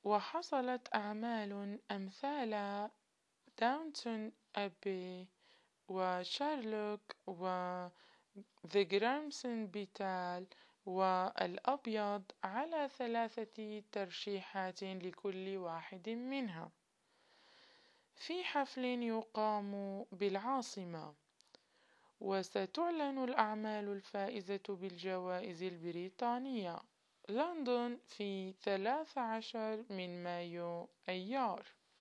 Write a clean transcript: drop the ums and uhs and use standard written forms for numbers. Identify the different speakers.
Speaker 1: وحصلت أعمال أمثال داونتون أبي وشارلوك وذا جرامسون بيتال والأبيض على 3 ترشيحات لكل واحد منها في حفل يقام بالعاصمة. وستعلن الأعمال الفائزة بالجوائز البريطانية لندن في 13 من مايو أيار.